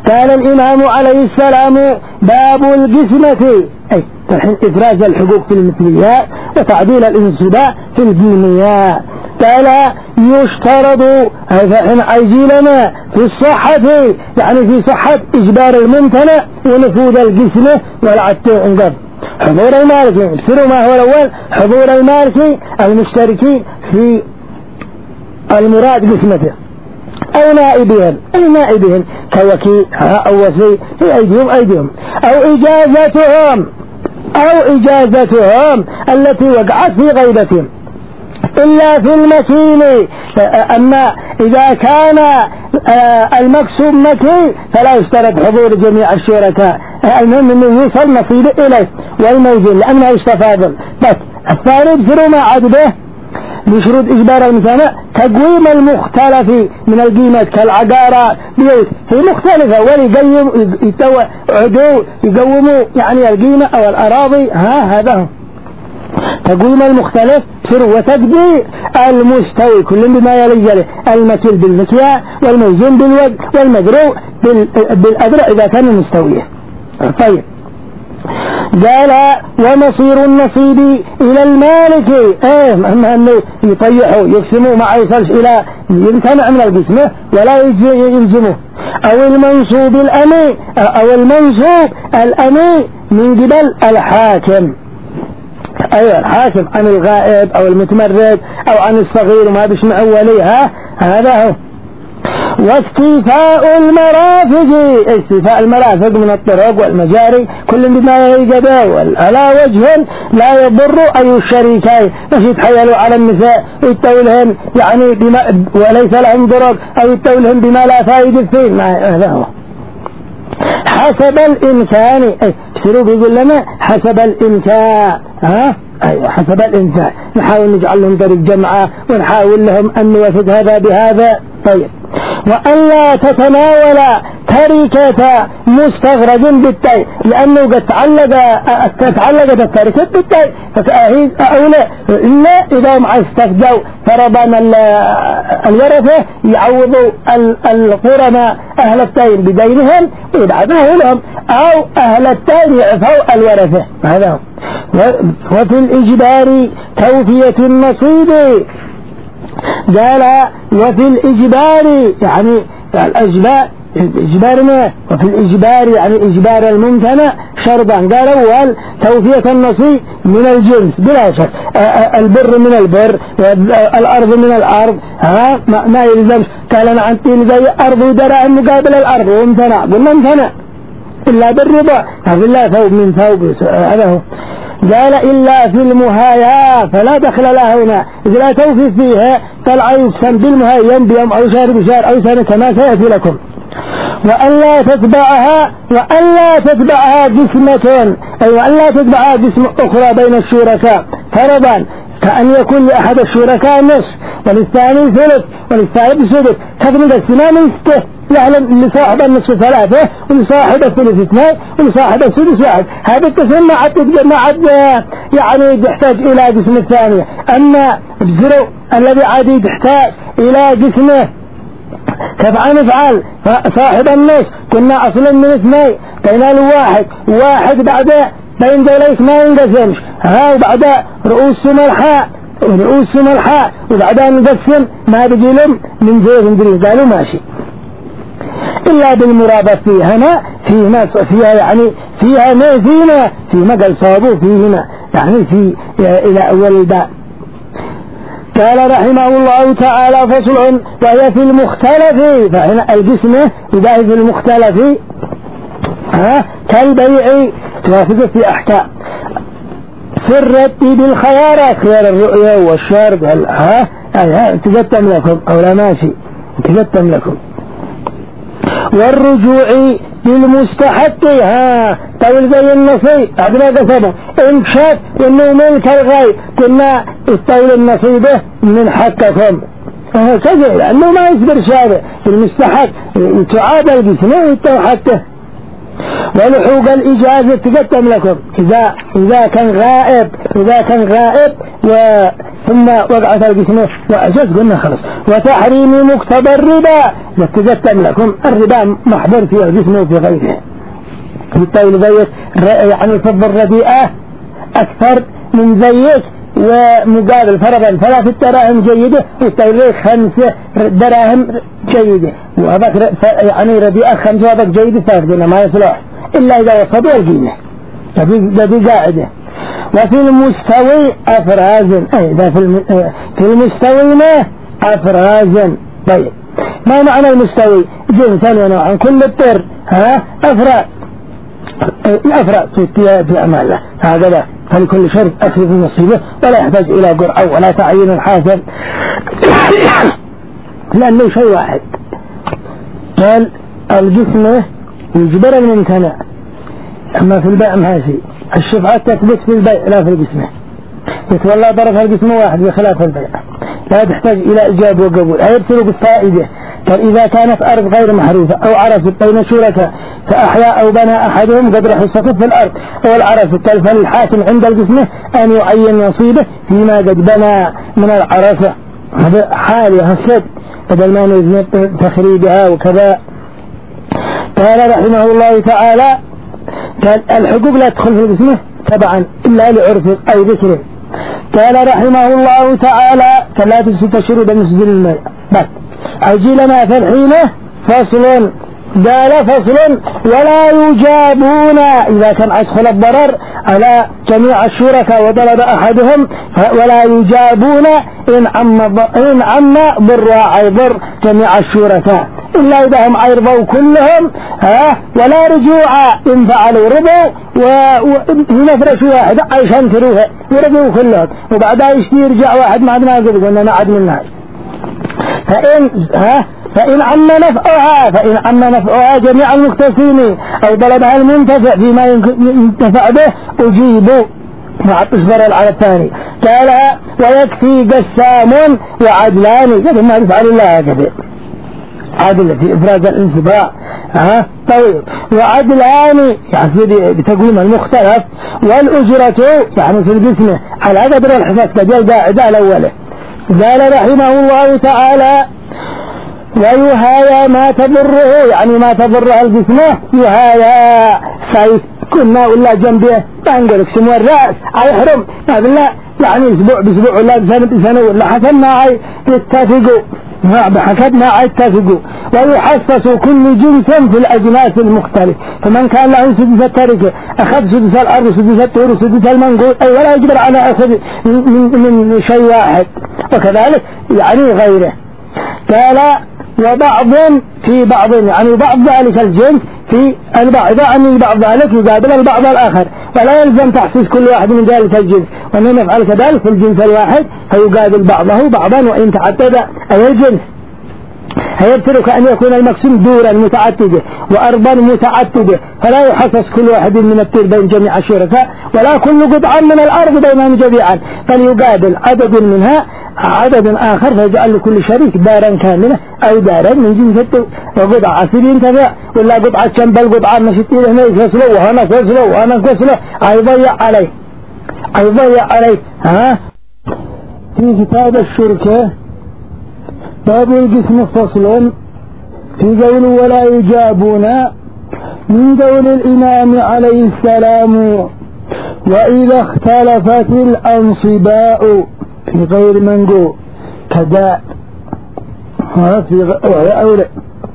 قال الإمام عليه السلام: باب القسمة، أي إفراز الحقوق في المثليات وتعديل الانصباء في الجيمياء. قال: يشترط فإن عجلنا في الصحة، يعني في صحة إجبار الممتنع ونفوذ القسمة والعتق انقض. حضور المالكين، ابصروا ما هو الأول: حضور المالكين المشتركين في المراد قسمته أو نائبهم، أي نائبهم كوكيل أو وصي في أيديهم، أو إجازتهم التي وقعت في غيبتهم إلا في المكين. أما إذا كان المقسوم مكي فلا يشترط حضور جميع الشركاء، المهم أنه يوصل نصيبه إليه والموزن لأنه يستفاضل. بس الثاني بسروا ما عاد به بشروط إجبار الممتنع تقويم المختلف من القيمة كالعقارات بيوت هي مختلفة يقوموا يعني القيمة أو الأراضي. هذا هو تقويم المختلف وتقدير المستوي كل بما يلي المكيل بالمكيال والموزن بالوزن والمدروع بالأدرع إذا كان مستوية. طيب، قال: ومصير النصيب إلى المالك، أنه يطيحه يقسمه ما يوصلش إلى يمتنع من القسمة ولا يلزمه، أو المنصوب الأمي من قبل الحاكم، أيوة الحاكم عن الغائب أو المتمرد أو عن الصغير وما بيسمع وليها. هذا هو. واستيفاء المرافق من الطرق والمجاري كل بما يجبه على وجه لا يضر أي الشريكين، مش يتحيلوا على النساء يتولهم يعني وليس لهم ضرر أو يتولهم بما لا فائدة فيه. هذا هو. حسب الإمكان، سلوك يقول لنا حسب الإمكان. أيوة حسب الإمكان، نحاول نجعل لهم طريق جمعة ونحاول لهم أن نوافق هذا بهذا. طيب، وأن لا تتناول تركة مستغرق بالتاء، لأنه قد تعلقت التركة بالتاء فهي أولى إلا إذا مع استفدوا فربنا الورثة يعوضوا القرناء أهل التاء بدينهم ويبعثوه لهم، أو أهل التاء يعفوا الورثة. هذا هو. وفي الإجبار توفية النصيب، قال: وفي الإجبار يعني إجبارنا، وفي الإجبار يعني إجبار الممتنع شرطا. قال: أول توفية النصيب من الجنس بلا شك، البر من البر والأرض من الأرض، ما يلزمش. قال: أنا عندي زي أرض ودراهم مقابل الأرض وامتنع، قلنا امتنع إلا بالربا، هذا لا ثوب من ثوب. هذا هو. قال: إلا في المهايا فلا دخل لها هنا، إذا لا توفي فيها طلع يقسم بالمهايا بيوم أو شهر بشهر أو سنة كما سيأتي لكم. وأن لا تتبعها قسمة، أي وأن لا تتبعها قسمة أخرى بين الشركاء فرضا، كأن يكون لأحد الشركاء نصف وللثاني ثلث وللثالث سدس، تفرض السنان نصفه يعني لصاحب النصف ثلاثة ولصاحب الثلث اثنين ولصاحب السدس واحد. هذا القسم ما عاد يعني يحتاج إلى قسم الثانية. أما الزرع الذي عاد يحتاج إلى قسمه كيف نفعل؟ صاحب النصف كنا أصلا من اثنين بين واحد بعد بين دوليس ما ينقسمش، وبعد رؤوس ملحاء وبعدها نقسم ما بيجي لهم من زيت انجليز. قالوا ماشي إلا بالمرابط فيها يعني فيها نازينة في مقل صابو فيهما يعني في إلى أول الباء. قال رحمه الله تعالى: فصل. وهي في المختلف، فهنا القسمة إذا هي في المختلف كالبيع توافق في أحكام في الرد بالخيارات، خيار الرؤية والشرط تقدم لكم أو لا ماشي تقدم لكم. والرجوع بالمستحق طول زي النصيب بعد ما قسمه إن شاف إنه ملك الغير كنا استول النصيبه من حقكم كذا، لأنه ما يصبر شابه المستحق تعاد القسمه ويتو حقه. ولحوق الإجازة تقدم لكم إذا كان غائب ثم وقعت الجسم وأجاز قلنا خلص. وتحريم مقتضى الربا لتجتم لكم الربا محضر في الجسم وفي غيره. بالتالي زيت يعني الفضة الرديئة أكثر من زيت ومقابل فرضا 3 دراهم جيدة والتالي 5 دراهم جيدة وهذاك يعني رديئة 5 وهذاك جيدة فاردنا ما يصلح إلا إذا وصلوا القيمة. هذه قاعدة. وفي المستوي أفرازا إذا في المستوي ما أفرازا. طيب ما معنى المستوي؟ جنسان ونوعا كل الطر أفراد الأفراد في أمانة هكذا. فلكل شرط أخذ نصيبه ولا يحتاج إلى قرعة ولا تعيين الحاسب لأنه شيء واحد. قال الجسم يجبر الممتنع أما في البيع ما شيء. الشفعة تثبت في البيع لا في الجسم. يتولى طرف الجسم واحد بخلاف البيع لا تحتاج إلى إجاب وقبول. يبتلق الفائدة. إذا كانت أرض غير محروفة أو عرفت بين شركاء فأحيا أو بنى أحدهم قدر حصته في الأرض أو العرف فالحاكم عند الجسم أن يعين نصيبه فيما قد بنى من العرفة. هذا حال يهسد بدل ما نزل تخريبها وكذا. قال رحمه الله تعالى الحقوق لا تدخل في الجسم تبعا إلا لعرف أو ذكر. قال رحمه الله تعالى فلا تشرب المسجد الماء بس أجي لنا في الحين فصل. قال فصل ولا يجابون إذا كان أدخل الضرر على جميع الشركاء وضرب أحدهم ولا يجابون إن عم ضر عيضر جميع الشركاء إلا إذا هم عيرضوا كلهم ولا رجوع إن فعلوا ربوا ونفرش واحد عشان تروها وربوا كلهم وبعدها يرجع واحد ما عدنا قبل قلنا نعد منها. فإن عم نفعها جميع المكتسين أو طلبها المنتفع فيما ينتفع به أجيبوا مع الإصبر على الثاني. قال ويكفي قسام وعدلان قبل ما يفعل الله كذب عدل في إفراد الانتفاع طيب وعدلان يعني بتقويم المختلف والأجرة يعني في الجسم على قدر الحساب كجل قاعدة الأولى. قال رحمه الله تعالى ويهايا ما تضره يعني ما تضره الجسم يهايا سايس كنا ولا جنبه تنقلك سمو الرأس يحرم ما بالله يعني اسبوع باسبوع ولا سنة ولا حسن معي يتفقوا بحسب ما يتفقوا. ويحسس كل جنس في الأجناس المختلف فمن كان له سدس التركة أخذ سدس الأرض سدس الطور سدس المنقول أي ولا يجبر على أخذ من شيء واحد وكذلك يعني غيره. قال وبعض في بعض يعني بعض ذلك الجنس في البعض يعني بعض ذلك يقابل البعض الآخر ولا يلزم تحسيس كل واحد من ذلك الجنس وأنه يفعل كذلك في الجنس الواحد فيقابل بعضه بعضا وإن تعدد أي الجنس. هيبتلك أن يكون المقسم دورا متعددة وأرضا متعددة فلا يحسس كل واحد من التير بين جميع الشركاء ولا كل قطعة من الأرض بينهم جميعا فليقابل عدد منها عدد آخر فيجعل لكل شريك دارا كاملة أو دارا من جنس وقطعة عسيرين كذا ولا قطعة شنب القطعة مشتين هنا يفصلوا وهنا فصلوا وهنا فصلوا أيضيع عليه في كتاب الشركة باب القسم فصل في قول ولا يجابون من قول الإمام عليه السلام وإذا اختلفت الأنصباء في غير منقول كداء وهي أولى.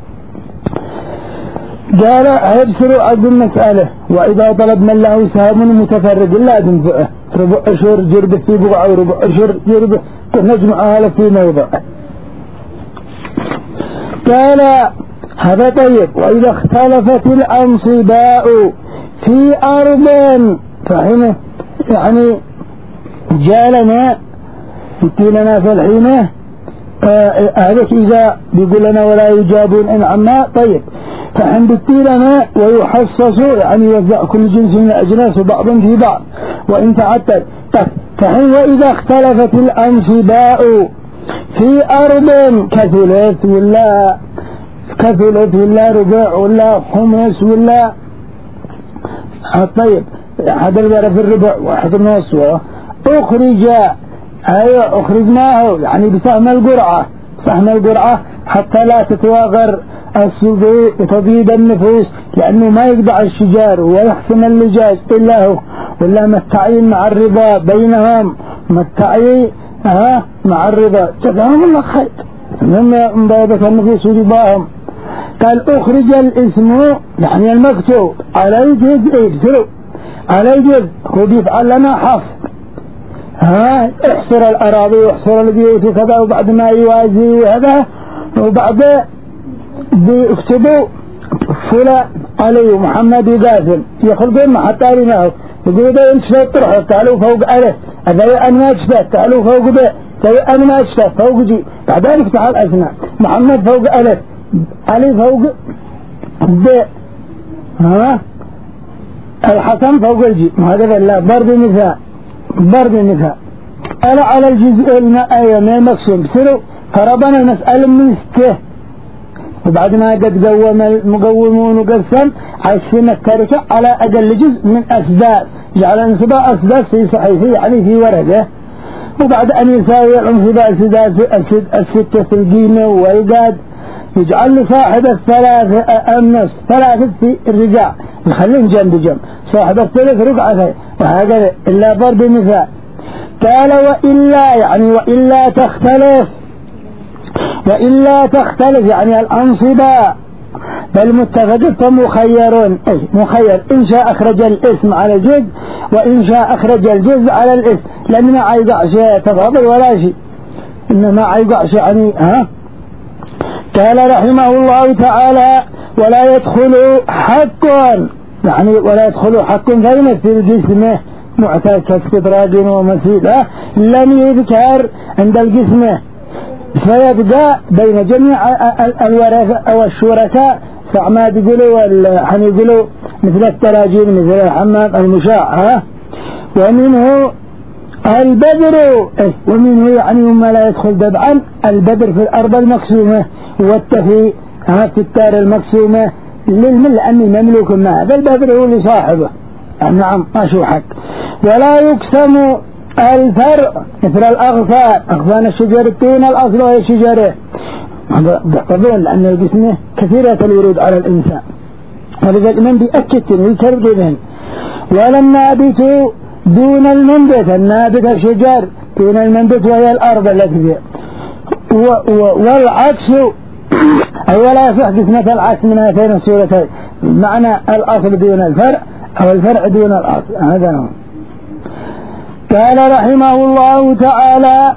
قال هيبصروا عقد المسألة وإذا طلب من له سهم متفرق لا تنفعه ربع أشهر جربه في بقعة وربع أشهر جربه نجمعها له في موضع. قال هذا طيب وإذا اختلفت الأنصباء في أرض فحين يعني جالنا يتيلنا في الحين هذا إذا بيقول لنا ولا يجابون إن عما طيب فحين بيتيلنا ويحصصوا يعني يوزع كل جنس من الأجناس وبعضهم في بعض وإن تعدد فحين وإذا اختلفت الأنصباء في أرض كثلث ولا ربع ولا خمس ولا طيب حد البرة في الربع واحد النص أخرج أيوة أخرجناه يعني بسهم القرعة، سهم القرعة حتى لا تتواغر الصدور وتبيد النفوس، لأنه ما يقطع الشجار ويحسن اللجاج إلا هو، ولا متعين مع الرضا بينهم، متعين مع الرضا، جزاهم الله خير من مبادة النفوس ورضاهم. قال أخرج الاسم يعني المكتوب على الجزء يبسلوا على الجزء، هو بيفعل لنا حفظ، احصر الأراضي واحصر البيوت وكذا، وبعد ما يوازي هذا وبعد بيكتبوا فلان علي ومحمد وقاسم يخلقون حتى رماه، يقولوا ده انت شو تروحوا تعالوا فوق ألف، هذا أنا ما اشتهت تعالوا فوق ب، أنا ما اشتهت فوق جي، بعدين افتح الأسماء، محمد فوق ألف، علي فوق ب، الحسن فوق الجي، هذا لا ضرب مثال ضرب مثال. ألا على الجزء المائي من المقسوم بسروا فربنا المسألة من سته، وبعد ما قد قوم المقومون وقسم عشان التركة على أقل جزء من أسداد، جعل انصباء أسداد في صحيفه يعني في ورقة، وبعد أن يساوي الانصباء الستة في القيمة والقاد يجعل لصاحب الثلاثة النص ثلاثة في الرجاع يخلين جنب جنب، صاحب الثلاث رقعة وهكذا إلا ضرب مثال. قال وإلا يعني وإلا تختلف، وإلا تختلف يعني الأنصبة بل متفق فمخيرون، مخير إن شاء أخرج الاسم على الجزء وإن شاء أخرج الجزء على الاسم، لأن ما عيقع شيء تفاضل ولا شيء، إنما عيقع شيء يعني قال رحمه الله تعالى ولا يدخل حق يعني ولا يدخل حق فيمثل جسمه معتاد كاستدراج ومثيل لم يذكر عند الجسم، فيبقى بين جميع الورثة أو الشركاء فعماد يقولوا يقولوا مثل التراجيم مثل الحمام المشاع ومنه البدر ومنه يعني ما لا يدخل دبعا البدر في الأرض المقسومة والتفي في التار المقسومة لأنه مملوك ما هذا البدر هو لصاحبه، نعم ما شو حق. ولا يقسم الفرع مثل الأغصان، أغصان الشجر دون الأصل وهي شجره يحتضون لأن الجسم كثيرة الورود على الإنسان، ولذلك من بيأكد ويكرر. ولا النابت دون المنبت، النابت الشجر دون المنبت وهي الأرض التي فيها، والعكس أي ولا يصح قسمة العكس من هاتين الصورتين، معنى الأصل دون الفرع أو الفرع دون الأصل، هذا هو. قال رحمه الله تعالى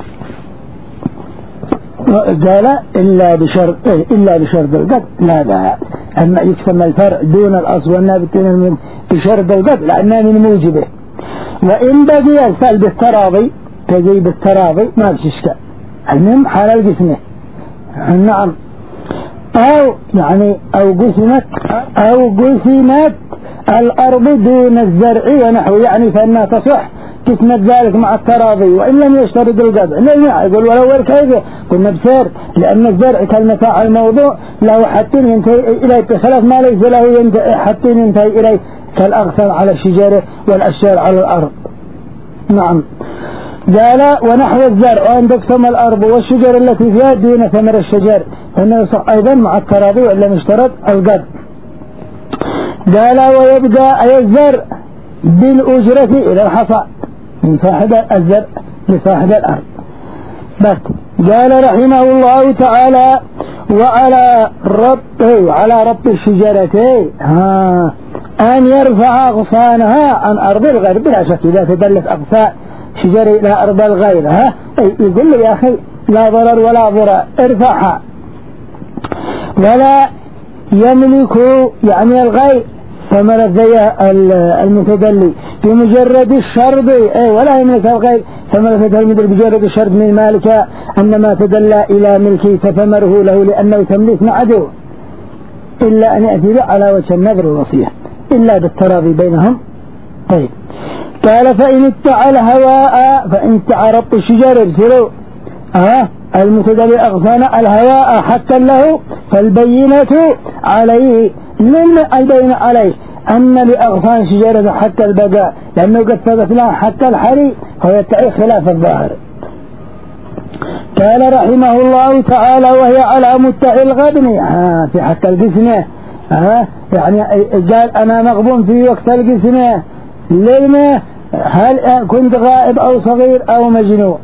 قال إلا بشرط القطع لا بأس، أما يقسم الفرع دون الأصل والنابت دون بشرط القطع لأنه من موجبه، وإن بقي الفعل بالتراضي تجي بالتراضي ما بشكل، المهم حال القسمة نعم، أو يعني أو قسمت الأرض دون الزرع ونحو يعني فإنها تصح قسمة ذلك مع التراضي وإن لم يشترط القطع، يقول ولو كيف قلنا بسير لأن الزرع كالمتاع الموضوع له حتى ينتهي إليه خلاف ما ليس له حتى ينتهي إليه كالأغصان على الشجر والأشجار على الأرض، نعم. قال ونحو الزرع وأن تقسم الأرض والشجر التي فيها دون ثمر الشجر فإنه يصح أيضا مع التراضي وإن لم يشترط القطع. قال ويبقى أي الزرع بالأجرة إلى الحصاد من صاحب الزرع لصاحب الأرض بس. قال رحمه الله تعالى وعلى رب الشجرة أن يرفع أغصانها عن أرض الغير بلا شك، إذا تدلت أغصان شجرة إلى أرض الغير يقول لي يا أخي لا ضرر ولا ضرر ارفعها. ولا يملك يعني الغير ثمرة زي المتدلي بمجرد الشرط ولا يملك الغير ثمرة المدر بمجرد الشرط من مالك أنما تدلى إلى ملكي فثمره له لأنه تمليك معدو، إلا أن يأتي على وجه النذر والوصية إلا بالتراضي بينهم. طيب قال فإن اتعى الهواء فإن اتعى رب الشجر ابسلوا المتدلي أغصان الهواء حتى له فالبينة عليه البين عليه أن لأغصان شجرة حتى البقاء، لأنه قد ثبت لها حتى الحري هو يتعي خلاف الظاهر. قال رحمه الله تعالى: وهي على مدعي الغبن في حق القسمة. يعني قال أنا مغبون في وقت القسمة لما هل كنت غائب أو صغير أو مجنون.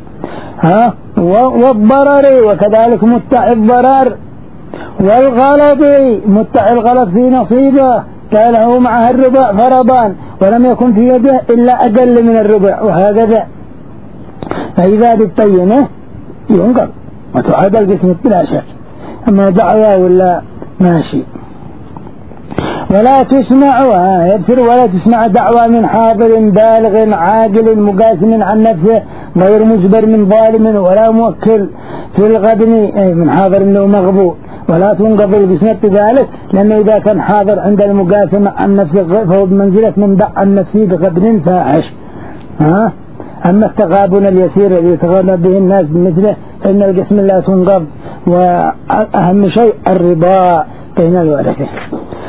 والضرر وكذلك مدعي الضرر، والغلط مدعي الغلط في نصيبه قال هو معه الربع فرضان ولم يكن في يده إلا أقل من الربع وهكذا، فإذا بالطينة ينقض وتعاد القسمة بلا شك. أما دعوة ولا ماشي. ولا تسمع يبصر ولا تسمع دعوة من حاضر بالغ عاقل مقاسم عن نفسه غير مجبر من ظالم ولا موكل في الغبن من حاضر له مغبون، ولا تنقض القسمة بذلك، لأنه إذا كان حاضر عند المقاسم عن نفسه فهو بمنزلة من دع النفسي بغبن فاحش. أما التغابن اليسير الذي يتغابن به الناس بمثله فإن القسم لا تنقض. وأهم شيء الرضا بين الورثة.